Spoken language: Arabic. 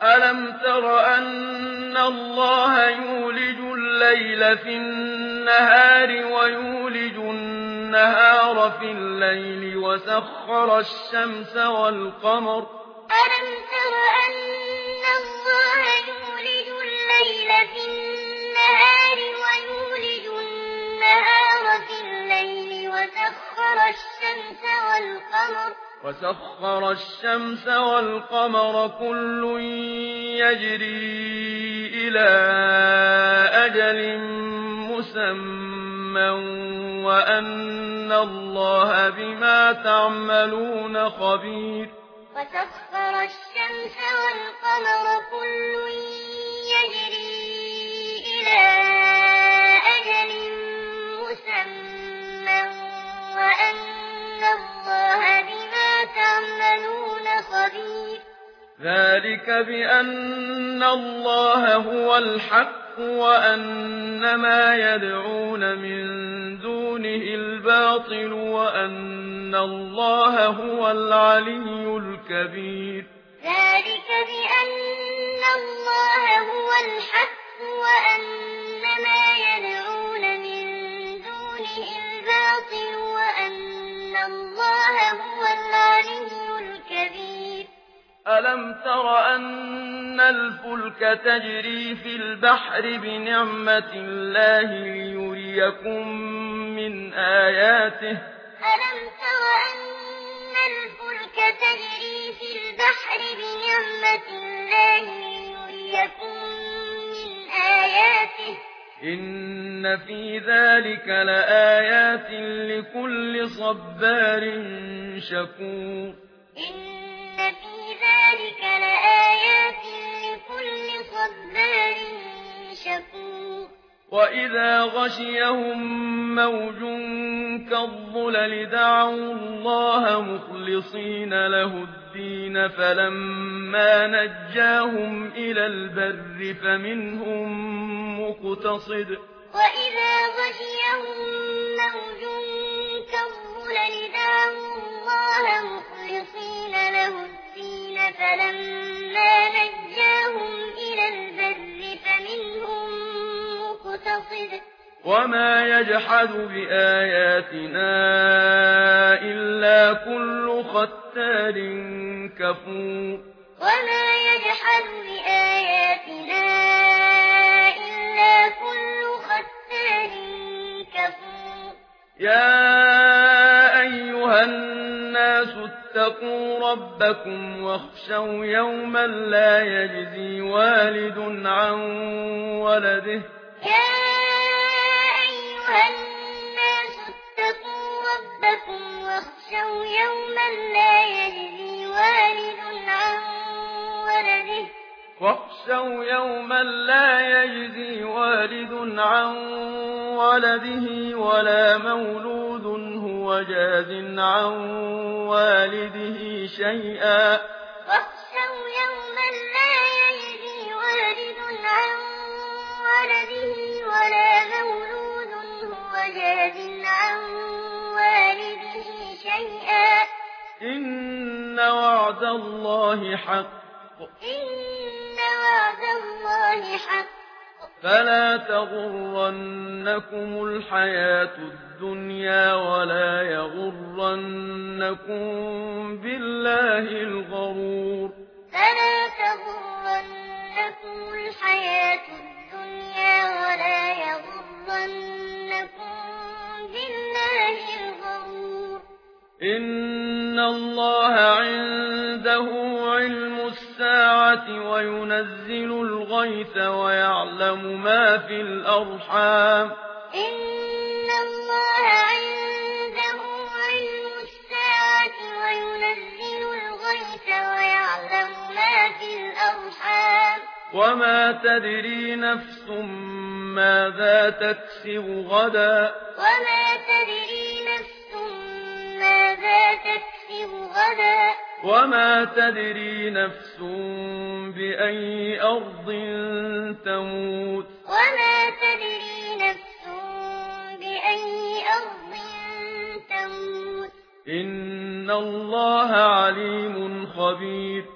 ألم تر أن الله يولج الليل في النهار ويولج النهار في الليل وسخر الشمس والقمر ألم تر أن الله يولج الليل في النهار ويولج النهار في الليل وسخر الشمس والقمر كل يجري إلى أجل مسمى وأن الله بما تعملون خبير وسخر الشمس والقمر كل يجري إلى أجل مسمى وأن الله بما تعملون خبير ذلك بأن الله هو الحق وأن ما يدعون من دونه الباطل وأن الله هو العلي الكبير ذلك بأن الله هو الحق وأن ما يدعون من دونه الباطل وأن الله هو العلي الكبير ألم تر أن الفلك تجري في البحر بنعمة الله ليريكم من آياته ألم تر أن الفلك تجري في البحر بنعمة الله ليريكم من آياته إن في ذلك لآيات لكل صبار شكور إن في ذلك لآيات لكل صبار شكور وإذا غشيهم موج كالظلل دعوا الله مخلصين له الدين فلما نجاهم إلى البر فمنهم مقتصد وإذا غشيهم موج كالظلل دعوا الله مخلصين له الدين فلما نجاهم إلى البر فمنهم مقتصد وما يجحد بآياتنا إلا كل ختار كفور وما يجحد بآياتنا إلا كل ختار كفور يا أيها الناس اتقوا ربكم واخشوا يوما لا يجزي والد عن ولده الناس اتقوا ربكم واخشوا يوما لا يجزي والد عن ولده ولا مولود هو جاز عن والده شيئا واخشوا يوما لا يجزي والد عن ولده ولا مولود هو جاز عن والده شيئا إن وعد الله حق فلا تغرنكم الحياة الدنيا ولا يغرنكم بالله الغرور فلا تغرنكم الحياة الدنيا ولا يغرنكم بالله الغرور إن الله عنده علم الساعة وينزل الغيث ويعلم ما في الأرحام إن الله عنده علم الساعة وينزل الغيث ويعلم ما في الأرحام وما تدري نفس ماذا تكسب غدا وما تدري نفس ماذا تكسب غدا وما تدري نفس بأي أرض تموت وما تدري نفس بأي أرض تموت إن الله عليم خبير